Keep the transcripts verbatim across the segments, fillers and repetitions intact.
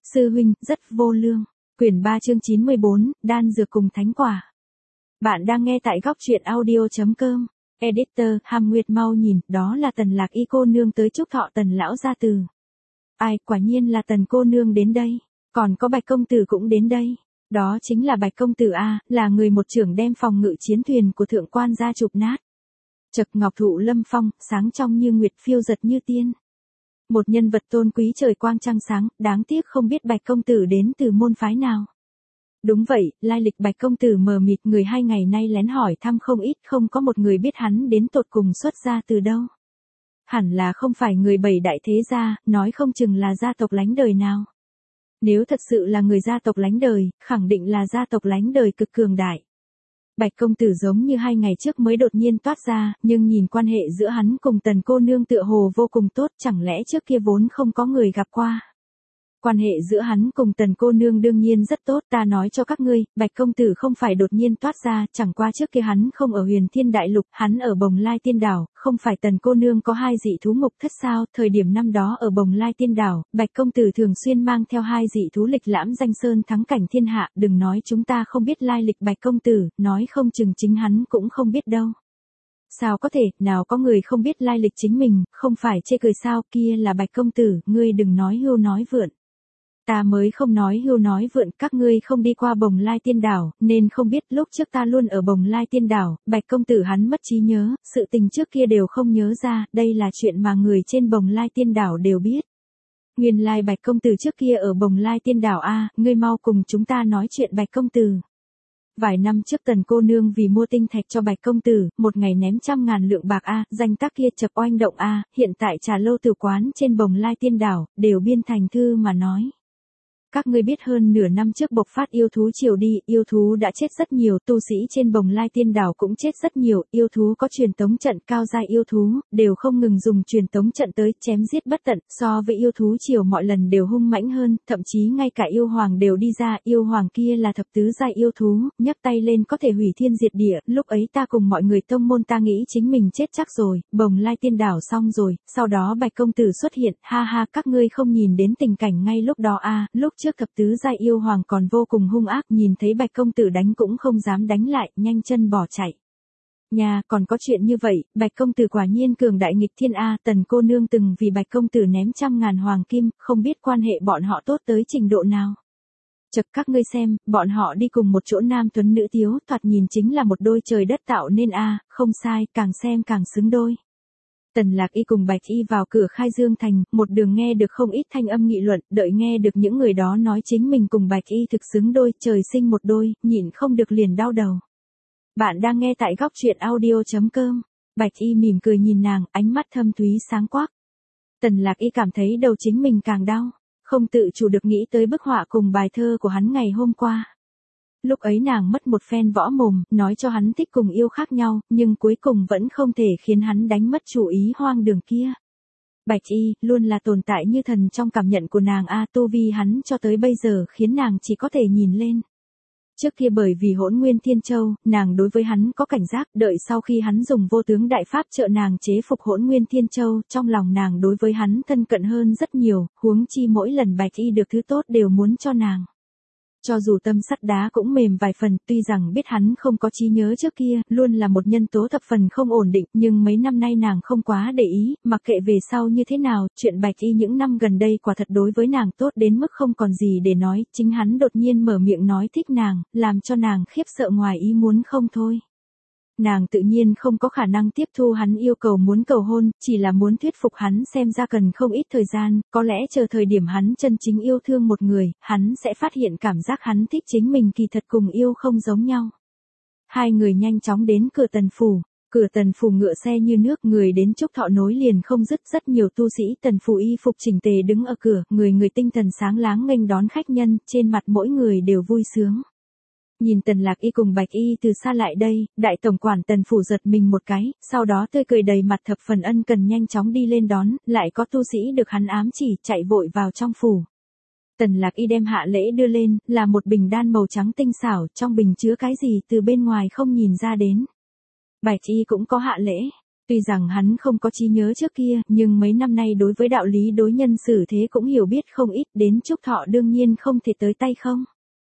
Sư huynh, rất vô lương. Quyển ba chương chín mươi bốn, đan dược cùng thánh quả. Bạn đang nghe tại góc truyện audio.com. Editor, Hàm Nguyệt mau nhìn, đó là Tần Lạc Y cô nương tới chúc thọ Tần lão gia từ. Ai, quả nhiên là Tần cô nương đến đây. Còn có Bạch công tử cũng đến đây. Đó chính là Bạch công tử a, là người một trưởng đem phòng ngự chiến thuyền của thượng quan gia chụp nát. Chật ngọc thụ lâm phong, sáng trong như nguyệt, phiêu giật như tiên. Một nhân vật tôn quý trời quang trăng sáng, đáng tiếc không biết Bạch công tử đến từ môn phái nào. Đúng vậy, lai lịch Bạch công tử mờ mịt, người hai ngày nay lén hỏi thăm không ít, không có một người biết hắn đến tột cùng xuất ra từ đâu. Hẳn là không phải người bảy đại thế gia, nói không chừng là gia tộc lánh đời nào. Nếu thật sự là người gia tộc lánh đời, khẳng định là gia tộc lánh đời cực cường đại. Bạch công tử giống như hai ngày trước mới đột nhiên toát ra, nhưng nhìn quan hệ giữa hắn cùng Tần cô nương tựa hồ vô cùng tốt, chẳng lẽ trước kia vốn không có người gặp qua. Quan hệ giữa hắn cùng Tần cô nương đương nhiên rất tốt, ta nói cho các ngươi, Bạch công tử không phải đột nhiên toát ra, chẳng qua trước kia hắn không ở Huyền Thiên Đại Lục, hắn ở Bồng Lai Tiên Đảo, không phải Tần cô nương có hai dị thú ngục thất sao, thời điểm năm đó ở Bồng Lai Tiên Đảo, Bạch công tử thường xuyên mang theo hai dị thú lịch lãm danh sơn thắng cảnh thiên hạ, đừng nói chúng ta không biết lai lịch Bạch công tử, nói không chừng chính hắn cũng không biết đâu. Sao có thể, nào có người không biết lai lịch chính mình, không phải chê cười sao, kia là Bạch công tử, ngươi đừng nói hưu nói vượn. Ta mới không nói hưu nói vượn, các ngươi không đi qua Bồng Lai Tiên Đảo, nên không biết lúc trước ta luôn ở Bồng Lai Tiên Đảo, Bạch công tử hắn mất trí nhớ, sự tình trước kia đều không nhớ ra, đây là chuyện mà người trên Bồng Lai Tiên Đảo đều biết. Nguyên lai Bạch công tử trước kia ở Bồng Lai Tiên Đảo a, ngươi mau cùng chúng ta nói chuyện Bạch công tử. Vài năm trước Tần cô nương vì mua tinh thạch cho Bạch công tử, một ngày ném trăm ngàn lượng bạc a, danh tác kia chập oanh động a, hiện tại trà lâu tử quán trên Bồng Lai Tiên Đảo, đều biên thành thư mà nói. Các ngươi biết hơn nửa năm trước bộc phát yêu thú triều đi, yêu thú đã chết rất nhiều, tu sĩ trên Bồng Lai Tiên Đảo cũng chết rất nhiều, yêu thú có truyền tống trận, cao giai yêu thú, đều không ngừng dùng truyền tống trận tới chém giết bất tận, so với yêu thú triều mọi lần đều hung mãnh hơn, thậm chí ngay cả yêu hoàng đều đi ra, yêu hoàng kia là thập tứ giai yêu thú, nhấc tay lên có thể hủy thiên diệt địa, lúc ấy ta cùng mọi người tông môn ta nghĩ chính mình chết chắc rồi, Bồng Lai Tiên Đảo xong rồi, sau đó Bạch công tử xuất hiện, ha ha, các ngươi không nhìn đến tình cảnh ngay lúc đó a, lúc trước thập tứ giai yêu hoàng còn vô cùng hung ác, nhìn thấy Bạch công tử đánh cũng không dám đánh lại, nhanh chân bỏ chạy. Nhà, còn có chuyện như vậy, Bạch công tử quả nhiên cường đại nghịch thiên a, Tần cô nương từng vì Bạch công tử ném trăm ngàn hoàng kim, không biết quan hệ bọn họ tốt tới trình độ nào. Chật các ngươi xem, bọn họ đi cùng một chỗ nam tuấn nữ tiếu, thoạt nhìn chính là một đôi trời đất tạo nên a, không sai, càng xem càng xứng đôi. Tần Lạc Y cùng Bạch Y vào cửa Khai Dương Thành, một đường nghe được không ít thanh âm nghị luận, đợi nghe được những người đó nói chính mình cùng Bạch Y thực xứng đôi, trời sinh một đôi, nhịn không được liền đau đầu. Bạn đang nghe tại góc truyện audio.com. Bạch Y mỉm cười nhìn nàng, ánh mắt thâm thúy sáng quắc. Tần Lạc Y cảm thấy đầu chính mình càng đau, không tự chủ được nghĩ tới bức họa cùng bài thơ của hắn ngày hôm qua. Lúc ấy nàng mất một phen võ mồm, nói cho hắn thích cùng yêu khác nhau, nhưng cuối cùng vẫn không thể khiến hắn đánh mất chủ ý hoang đường kia. Bạch Y, luôn là tồn tại như thần trong cảm nhận của nàng a, tu vi hắn cho tới bây giờ khiến nàng chỉ có thể nhìn lên. Trước kia bởi vì Hỗn Nguyên Thiên Châu, nàng đối với hắn có cảnh giác, đợi sau khi hắn dùng vô tướng đại pháp trợ nàng chế phục Hỗn Nguyên Thiên Châu, trong lòng nàng đối với hắn thân cận hơn rất nhiều, huống chi mỗi lần Bạch Y được thứ tốt đều muốn cho nàng. Cho dù tâm sắt đá cũng mềm vài phần, tuy rằng biết hắn không có trí nhớ trước kia, luôn là một nhân tố thập phần không ổn định, nhưng mấy năm nay nàng không quá để ý, mặc kệ về sau như thế nào, chuyện Bạch Y những năm gần đây quả thật đối với nàng tốt đến mức không còn gì để nói, chính hắn đột nhiên mở miệng nói thích nàng, làm cho nàng khiếp sợ ngoài ý muốn không thôi. Nàng tự nhiên không có khả năng tiếp thu hắn yêu cầu muốn cầu hôn, chỉ là muốn thuyết phục hắn xem ra cần không ít thời gian, có lẽ chờ thời điểm hắn chân chính yêu thương một người, hắn sẽ phát hiện cảm giác hắn thích chính mình kỳ thật cùng yêu không giống nhau. Hai người nhanh chóng đến cửa Tần phủ, cửa Tần phủ ngựa xe như nước, người đến chúc thọ nối liền không dứt, rất nhiều tu sĩ Tần phủ y phục chỉnh tề đứng ở cửa, người người tinh thần sáng láng nghênh đón khách nhân, trên mặt mỗi người đều vui sướng. Nhìn Tần Lạc Y cùng Bạch Y từ xa lại đây, đại tổng quản Tần phủ giật mình một cái, sau đó tươi cười đầy mặt thập phần ân cần nhanh chóng đi lên đón, lại có tu sĩ được hắn ám chỉ, chạy vội vào trong phủ. Tần Lạc Y đem hạ lễ đưa lên, là một bình đan màu trắng tinh xảo, trong bình chứa cái gì từ bên ngoài không nhìn ra đến. Bạch Y cũng có hạ lễ. Tuy rằng hắn không có trí nhớ trước kia, nhưng mấy năm nay đối với đạo lý đối nhân xử thế cũng hiểu biết không ít, đến Trúc Thọ đương nhiên không thể tới tay không.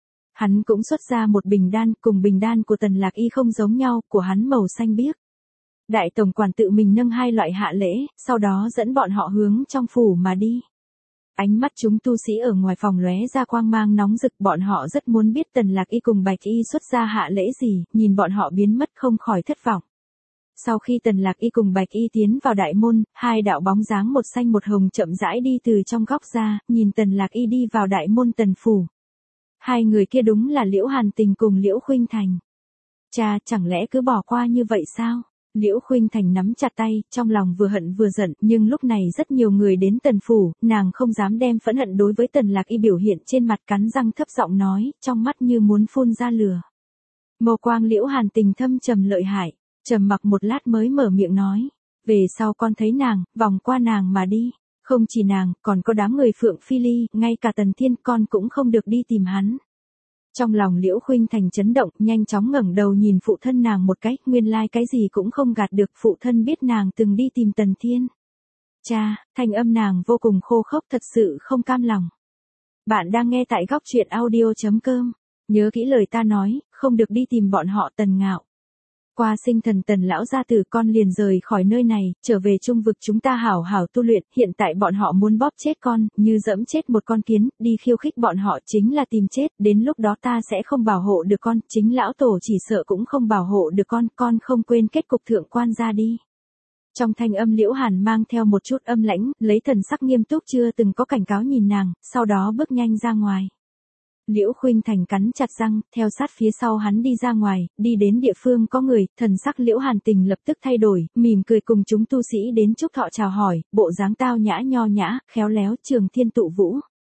Hắn cũng xuất ra một bình đan, cùng bình đan của Tần Lạc Y không giống nhau, của hắn màu xanh biếc. Đại tổng quản tự mình nâng hai loại hạ lễ, sau đó dẫn bọn họ hướng trong phủ mà đi. Ánh mắt chúng tu sĩ ở ngoài phòng lóe ra quang mang nóng rực, bọn họ rất muốn biết Tần Lạc Y cùng Bạch Y xuất ra hạ lễ gì, nhìn bọn họ biến mất không khỏi thất vọng. Sau khi Tần Lạc Y cùng Bạch Y tiến vào đại môn, hai đạo bóng dáng một xanh một hồng chậm rãi đi từ trong góc ra, nhìn Tần Lạc Y đi vào đại môn Tần phủ. Hai người kia đúng là Liễu Hàn Tình cùng Liễu Khuynh Thành. Cha, chẳng lẽ cứ bỏ qua như vậy sao? Liễu Khuynh Thành nắm chặt tay, trong lòng vừa hận vừa giận, nhưng lúc này rất nhiều người đến Tần phủ, nàng không dám đem phẫn hận đối với Tần Lạc Y biểu hiện trên mặt, cắn răng thấp giọng nói, trong mắt như muốn phun ra lửa. Mâu quang Liễu Hàn Tình thâm trầm lợi hại, trầm mặc một lát mới mở miệng nói, về sau con thấy nàng, vòng qua nàng mà đi. Không chỉ nàng, còn có đám người Phượng Phi Ly, ngay cả Tần Thiên con cũng không được đi tìm hắn. Trong lòng Liễu Khuynh Thành chấn động, nhanh chóng ngẩng đầu nhìn phụ thân nàng một cái, nguyên lai like cái gì cũng không gạt được, phụ thân biết nàng từng đi tìm Tần Thiên. Cha, thanh âm nàng vô cùng khô khốc, thật sự không cam lòng. Bạn đang nghe tại góc truyện audio chấm com, nhớ kỹ lời ta nói, không được đi tìm bọn họ. Tần Ngạo. Qua sinh thần Tần lão gia tử, con liền rời khỏi nơi này, trở về trung vực chúng ta hảo hảo tu luyện, hiện tại bọn họ muốn bóp chết con, như dẫm chết một con kiến, đi khiêu khích bọn họ chính là tìm chết, đến lúc đó ta sẽ không bảo hộ được con, chính lão tổ chỉ sợ cũng không bảo hộ được con, con không quên kết cục thượng quan ra đi. Trong thanh âm Liễu Hàn mang theo một chút âm lãnh, lấy thần sắc nghiêm túc chưa từng có cảnh cáo nhìn nàng, sau đó bước nhanh ra ngoài. Liễu Khuynh Thành cắn chặt răng, theo sát phía sau hắn đi ra ngoài, đi đến địa phương có người, thần sắc Liễu Hàn Tình lập tức thay đổi, mỉm cười cùng chúng tu sĩ đến Trúc Thọ chào hỏi, bộ dáng tao nhã nho nhã, khéo léo, Trường Thiên tụ vũ.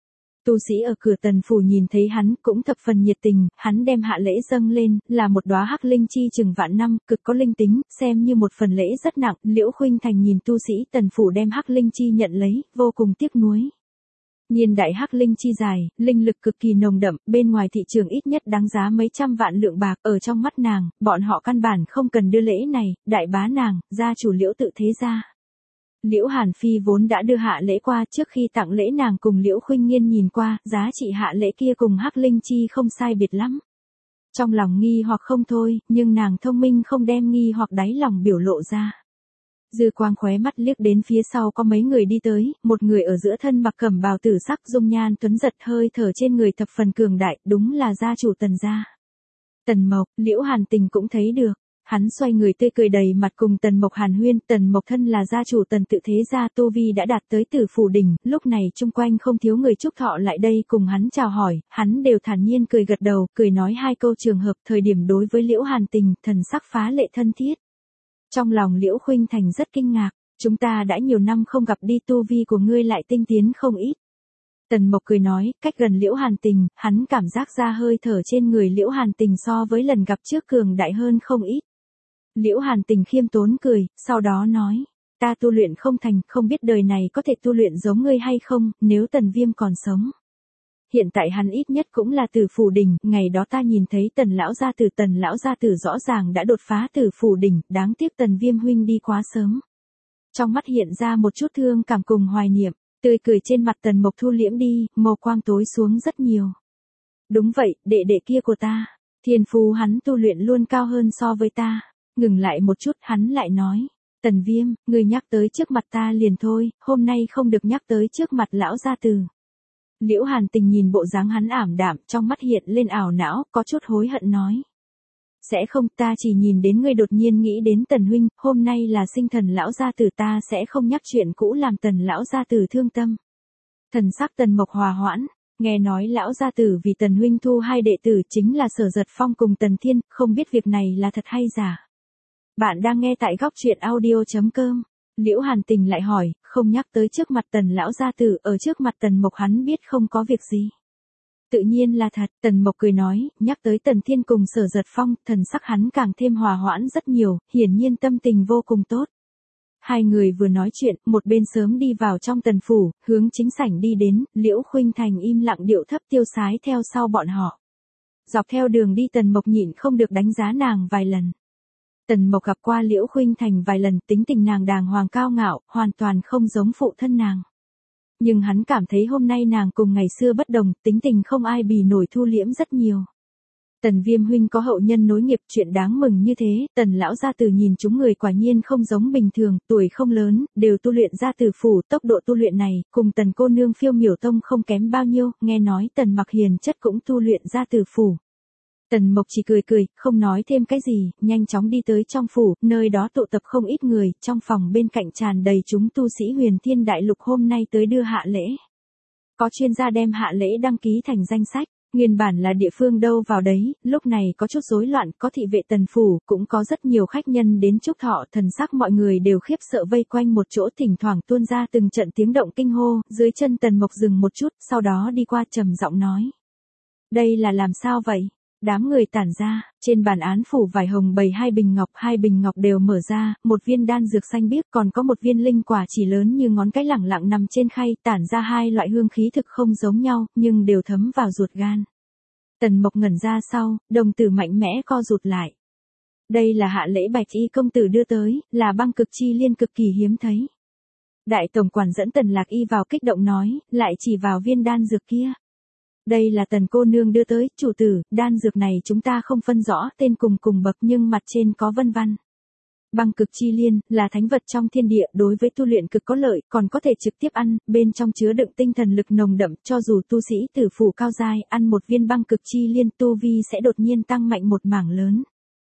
Tu sĩ ở cửa Tần phủ nhìn thấy hắn cũng thập phần nhiệt tình, hắn đem hạ lễ dâng lên, là một đóa hắc linh chi chừng vạn năm, cực có linh tính, xem như một phần lễ rất nặng. Liễu Khuynh Thành nhìn tu sĩ Tần phủ đem hắc linh chi nhận lấy, vô cùng tiếc nuối. Niên đại hắc linh chi dài, linh lực cực kỳ nồng đậm, bên ngoài thị trường ít nhất đáng giá mấy trăm vạn lượng bạc, ở trong mắt nàng, bọn họ căn bản không cần đưa lễ này, đại bá nàng, gia chủ Liễu tự thế gia. Liễu Hàn Phi vốn đã đưa hạ lễ qua, trước khi tặng lễ nàng cùng Liễu Khuynh Nghiên nhìn qua, giá trị hạ lễ kia cùng hắc linh chi không sai biệt lắm. Trong lòng nghi hoặc không thôi, nhưng nàng thông minh không đem nghi hoặc đáy lòng biểu lộ ra. Dư quang khóe mắt liếc đến phía sau có mấy người đi tới, một người ở giữa thân mặc cẩm bào tử sắc dung nhan tuấn giật, hơi thở trên người thập phần cường đại, đúng là gia chủ Tần gia. Tần Mộc, Liễu Hàn Tình cũng thấy được. Hắn xoay người tươi cười đầy mặt cùng Tần Mộc hàn huyên, Tần Mộc thân là gia chủ Tần tự thế gia, tu vi đã đạt tới Tử phủ đỉnh, lúc này chung quanh không thiếu người Trúc Thọ lại đây cùng hắn chào hỏi, hắn đều thản nhiên cười gật đầu, cười nói hai câu trường hợp, thời điểm đối với Liễu Hàn Tình, thần sắc phá lệ thân thiết. Trong lòng Liễu Khuynh Thành rất kinh ngạc, chúng ta đã nhiều năm không gặp đi, tu vi của ngươi lại tinh tiến không ít. Tần Mộc cười nói, cách gần Liễu Hàn Tình, hắn cảm giác ra hơi thở trên người Liễu Hàn Tình so với lần gặp trước cường đại hơn không ít. Liễu Hàn Tình khiêm tốn cười, sau đó nói, ta tu luyện không thành, không biết đời này có thể tu luyện giống ngươi hay không, nếu Tần Viêm còn sống. Hiện tại hắn ít nhất cũng là Tử phủ đỉnh, ngày đó ta nhìn thấy Tần lão gia tử, Tần lão gia tử rõ ràng đã đột phá Tử phủ đỉnh, đáng tiếc Tần Viêm huynh đi quá sớm. Trong mắt hiện ra một chút thương cảm cùng hoài niệm, tươi cười trên mặt Tần Mộc thu liễm đi, màu quang tối xuống rất nhiều. Đúng vậy, đệ đệ kia của ta, thiên phú hắn tu luyện luôn cao hơn so với ta. Ngừng lại một chút, hắn lại nói, Tần Viêm, người nhắc tới trước mặt ta liền thôi, hôm nay không được nhắc tới trước mặt lão gia tử. Liễu Hàn Tình nhìn bộ dáng hắn ảm đạm, trong mắt hiện lên ảo não, có chút hối hận nói. Sẽ không, ta chỉ nhìn đến ngươi đột nhiên nghĩ đến Tần huynh, hôm nay là sinh thần lão gia tử, ta sẽ không nhắc chuyện cũ làm Tần lão gia tử thương tâm. Thần sắc Tần Mộc hòa hoãn, nghe nói lão gia tử vì Tần huynh thu hai đệ tử chính là Sở Giật Phong cùng Tần Thiên, không biết việc này là thật hay giả. Bạn đang nghe tại góc truyện audio chấm com. Liễu Hàn Tình lại hỏi, không nhắc tới trước mặt Tần lão gia tử, ở trước mặt Tần Mộc hắn biết không có việc gì. Tự nhiên là thật, Tần Mộc cười nói, nhắc tới Tần Thiên cùng Sở Giật Phong, thần sắc hắn càng thêm hòa hoãn rất nhiều, hiển nhiên tâm tình vô cùng tốt. Hai người vừa nói chuyện, một bên sớm đi vào trong Tần phủ, hướng chính sảnh đi đến, Liễu Khuynh Thành im lặng điệu thấp tiêu sái theo sau bọn họ. Dọc theo đường đi Tần Mộc nhịn không được đánh giá nàng vài lần. Tần Mộc gặp qua Liễu Khuynh Thành vài lần, tính tình nàng đàng hoàng cao ngạo, hoàn toàn không giống phụ thân nàng. Nhưng hắn cảm thấy hôm nay nàng cùng ngày xưa bất đồng, tính tình không ai bì nổi, thu liễm rất nhiều. Tần Viêm huynh có hậu nhân nối nghiệp, chuyện đáng mừng như thế. Tần lão gia tử nhìn chúng người quả nhiên không giống bình thường, tuổi không lớn, đều tu luyện gia tử phủ, tốc độ tu luyện này cùng Tần cô nương Phiêu Miểu Tông không kém bao nhiêu, nghe nói Tần Mặc Hiền chất cũng tu luyện gia tử phủ. Tần Mộc chỉ cười cười, không nói thêm cái gì, nhanh chóng đi tới trong phủ, nơi đó tụ tập không ít người, trong phòng bên cạnh tràn đầy chúng tu sĩ Huyền Thiên Đại Lục hôm nay tới đưa hạ lễ. Có chuyên gia đem hạ lễ đăng ký thành danh sách. Nguyên bản là địa phương đâu vào đấy, lúc này có chút rối loạn, có thị vệ Tần phủ, cũng có rất nhiều khách nhân đến chúc thọ, thần sắc mọi người đều khiếp sợ vây quanh một chỗ, thỉnh thoảng tuôn ra từng trận tiếng động kinh hô, dưới chân Tần Mộc dừng một chút, sau đó đi qua trầm giọng nói. Đây là làm sao vậy? Đám người tản ra, trên bàn án phủ vải hồng bày hai bình ngọc, hai bình ngọc đều mở ra, một viên đan dược xanh biếc, còn có một viên linh quả chỉ lớn như ngón cái lẳng lặng nằm trên khay, tản ra hai loại hương khí thực không giống nhau, nhưng đều thấm vào ruột gan. Tần Mộc ngẩn ra sau, đồng tử mạnh mẽ co rụt lại. Đây là hạ lễ Bạch Y công tử đưa tới, là băng cực chi liên cực kỳ hiếm thấy. Đại tổng quản dẫn Tần Lạc Y vào kích động nói, lại chỉ vào viên đan dược kia. Đây là Tần cô nương đưa tới, chủ tử, đan dược này chúng ta không phân rõ tên cùng cùng bậc nhưng mặt trên có vân văn. Băng cực chi liên, là thánh vật trong thiên địa, đối với tu luyện cực có lợi, còn có thể trực tiếp ăn, bên trong chứa đựng tinh thần lực nồng đậm, cho dù tu sĩ tử phủ cao giai, ăn một viên băng cực chi liên tu vi sẽ đột nhiên tăng mạnh một mảng lớn.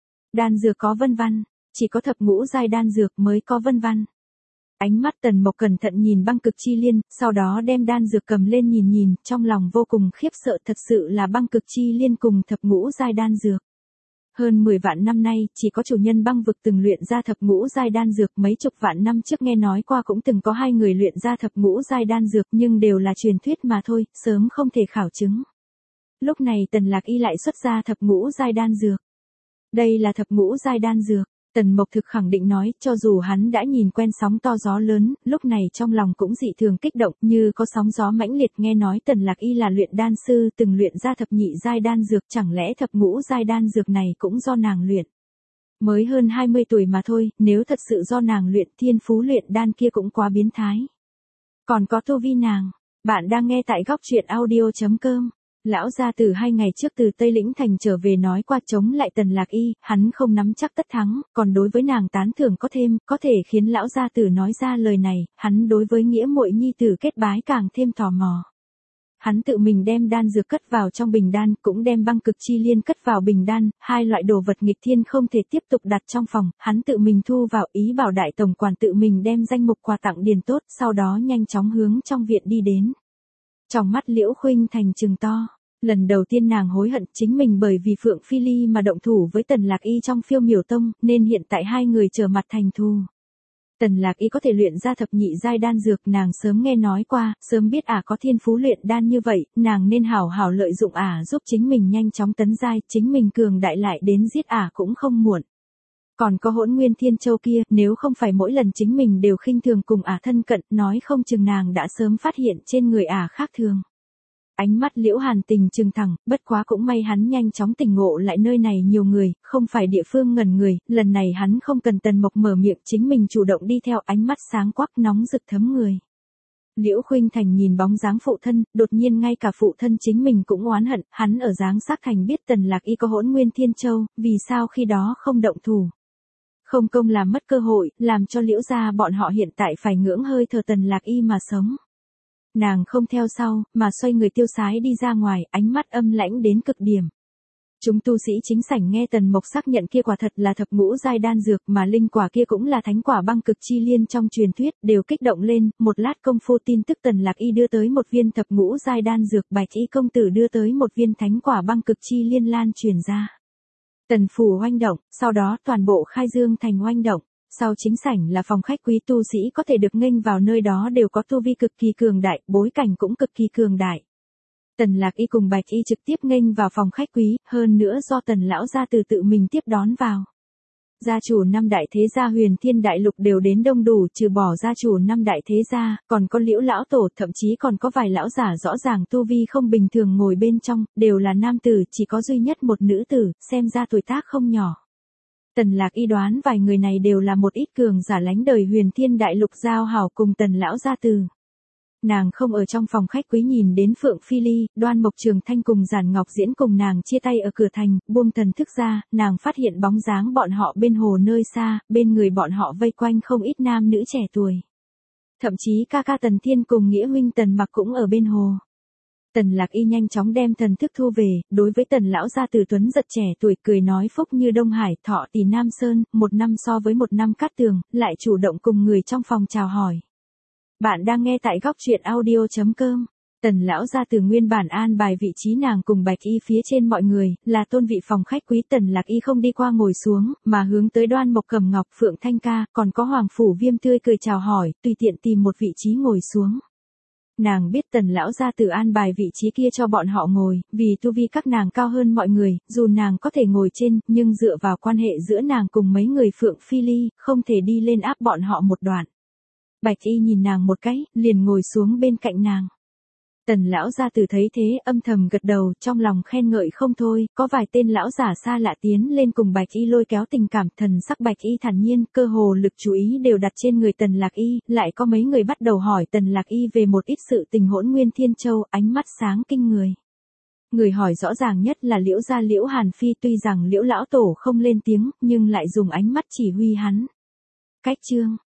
Đan dược có vân văn, chỉ có thập ngũ giai đan dược mới có vân văn. Ánh mắt Tần Mộc cẩn thận nhìn băng cực chi liên, sau đó đem đan dược cầm lên nhìn nhìn, trong lòng vô cùng khiếp sợ, thật sự là băng cực chi liên cùng thập ngũ giai đan dược. Hơn mười vạn năm nay, chỉ có chủ nhân băng vực từng luyện ra thập ngũ giai đan dược, mấy chục vạn năm trước nghe nói qua cũng từng có hai người luyện ra thập ngũ giai đan dược, nhưng đều là truyền thuyết mà thôi, sớm không thể khảo chứng. Lúc này Tần Lạc Y lại xuất ra thập ngũ giai đan dược. Đây là thập ngũ giai đan dược. Tần Mộc thực khẳng định nói, cho dù hắn đã nhìn quen sóng to gió lớn, lúc này trong lòng cũng dị thường kích động, như có sóng gió mãnh liệt, nghe nói Tần Lạc Y là luyện đan sư, từng luyện ra thập nhị giai đan dược, chẳng lẽ thập ngũ giai đan dược này cũng do nàng luyện. Mới hơn hai mươi tuổi mà thôi, nếu thật sự do nàng luyện, thiên phú luyện đan kia cũng quá biến thái. Còn có tu vi nàng, bạn đang nghe tại góc truyện audio chấm com. Lão gia tử hai ngày trước từ Tây Lĩnh Thành trở về nói qua chống lại Tần Lạc Y, hắn không nắm chắc tất thắng, còn đối với nàng tán thưởng có thêm, có thể khiến lão gia tử nói ra lời này, hắn đối với nghĩa muội nhi tử kết bái càng thêm tò mò. Hắn tự mình đem đan dược cất vào trong bình đan, cũng đem băng cực chi liên cất vào bình đan, hai loại đồ vật nghịch thiên không thể tiếp tục đặt trong phòng, hắn tự mình thu vào, ý bảo đại tổng quản tự mình đem danh mục quà tặng điền tốt, sau đó nhanh chóng hướng trong viện đi đến. Trong mắt Liễu Khuynh Thành trừng to. Lần đầu tiên nàng hối hận chính mình bởi vì Phượng Phi Ly mà động thủ với Tần Lạc Y trong Phiêu Miểu Tông, nên hiện tại hai người trở mặt thành thù. Tần Lạc Y có thể luyện ra thập nhị giai đan dược, nàng sớm nghe nói qua, sớm biết ả à có thiên phú luyện đan như vậy, nàng nên hảo hảo lợi dụng ả à giúp chính mình nhanh chóng tấn giai, chính mình cường đại lại đến giết ả à cũng không muộn. Còn có Hỗn Nguyên Thiên Châu kia, nếu không phải mỗi lần chính mình đều khinh thường cùng ả à thân cận, nói không chừng nàng đã sớm phát hiện trên người ả à khác thường. Ánh mắt Liễu Hàn Tình trừng thẳng, bất quá cũng may hắn nhanh chóng tỉnh ngộ lại nơi này nhiều người, không phải địa phương ngẩn người, lần này hắn không cần Tần Mộc mở miệng, chính mình chủ động đi theo, ánh mắt sáng quắc nóng rực thấm người. Liễu Khuynh Thành nhìn bóng dáng phụ thân, đột nhiên ngay cả phụ thân chính mình cũng oán hận, hắn ở dáng sắc thành biết Tần Lạc Y có Hỗn Nguyên Thiên Châu, vì sao khi đó không động thủ. Không công làm mất cơ hội, làm cho Liễu gia bọn họ hiện tại phải ngưỡng hơi thở Tần Lạc Y mà sống. Nàng không theo sau, mà xoay người tiêu sái đi ra ngoài, ánh mắt âm lãnh đến cực điểm. Chúng tu sĩ chính sảnh nghe Tần Mộc xác nhận kia quả thật là thập ngũ giai đan dược, mà linh quả kia cũng là thánh quả băng cực chi liên trong truyền thuyết, đều kích động lên, một lát công phu tin tức Tần Lạc Y đưa tới một viên thập ngũ giai đan dược, Bạch Y công tử đưa tới một viên thánh quả băng cực chi liên lan truyền ra. Tần phủ oanh động, sau đó toàn bộ Khai Dương thành oanh động. Sau chính sảnh là phòng khách, quý tu sĩ có thể được nghênh vào nơi đó đều có tu vi cực kỳ cường đại, bối cảnh cũng cực kỳ cường đại. Tần Lạc Y cùng Bạch Y trực tiếp nghênh vào phòng khách quý, hơn nữa do Tần lão gia từ tự mình tiếp đón vào. Gia chủ năm đại thế gia Huyền Thiên Đại Lục đều đến đông đủ, trừ bỏ gia chủ năm đại thế gia, còn có Liễu lão tổ, thậm chí còn có vài lão giả rõ ràng tu vi không bình thường ngồi bên trong, đều là nam tử, chỉ có duy nhất một nữ tử, xem ra tuổi tác không nhỏ. Tần Lạc Y đoán vài người này đều là một ít cường giả lánh đời Huyền Thiên Đại Lục giao hảo cùng Tần lão gia tử. Nàng không ở trong phòng khách quý nhìn đến Phượng Phi Ly, Đoan Mộc Trường Thanh cùng Giản Ngọc Diễn cùng nàng chia tay ở cửa thành, buông thần thức ra, nàng phát hiện bóng dáng bọn họ bên hồ nơi xa, bên người bọn họ vây quanh không ít nam nữ trẻ tuổi. Thậm chí ca ca Tần Thiên cùng nghĩa huynh Tần Mặc cũng ở bên hồ. Tần Lạc Y nhanh chóng đem thần thức thu về, đối với Tần lão gia tử tuấn giật trẻ tuổi cười nói phúc như Đông Hải, thọ tỷ Nam Sơn, một năm so với một năm cát tường, lại chủ động cùng người trong phòng chào hỏi. Bạn đang nghe tại góc truyện audio chấm com. Tần lão gia tử nguyên bản an bài vị trí nàng cùng Bạch Y phía trên mọi người, là tôn vị phòng khách quý. Tần Lạc Y không đi qua ngồi xuống, mà hướng tới Đoan Mộc Cẩm Ngọc, Phượng Thanh Ca, còn có Hoàng Phủ Viêm tươi cười chào hỏi, tùy tiện tìm một vị trí ngồi xuống. Nàng biết Tần lão gia tử an bài vị trí kia cho bọn họ ngồi, vì tu vi các nàng cao hơn mọi người, dù nàng có thể ngồi trên, nhưng dựa vào quan hệ giữa nàng cùng mấy người Phượng Phi Ly, không thể đi lên áp bọn họ một đoạn. Bạch Y nhìn nàng một cái, liền ngồi xuống bên cạnh nàng. Tần lão gia tử thấy thế, âm thầm gật đầu, trong lòng khen ngợi không thôi, có vài tên lão giả xa lạ tiến lên cùng Bạch Y lôi kéo tình cảm, thần sắc Bạch Y thản nhiên, cơ hồ lực chú ý đều đặt trên người Tần Lạc Y, lại có mấy người bắt đầu hỏi Tần Lạc Y về một ít sự tình Hỗn Nguyên Thiên Châu, ánh mắt sáng kinh người. Người hỏi rõ ràng nhất là Liễu gia Liễu Hàn Phi, tuy rằng Liễu lão tổ không lên tiếng, nhưng lại dùng ánh mắt chỉ huy hắn. Cách chương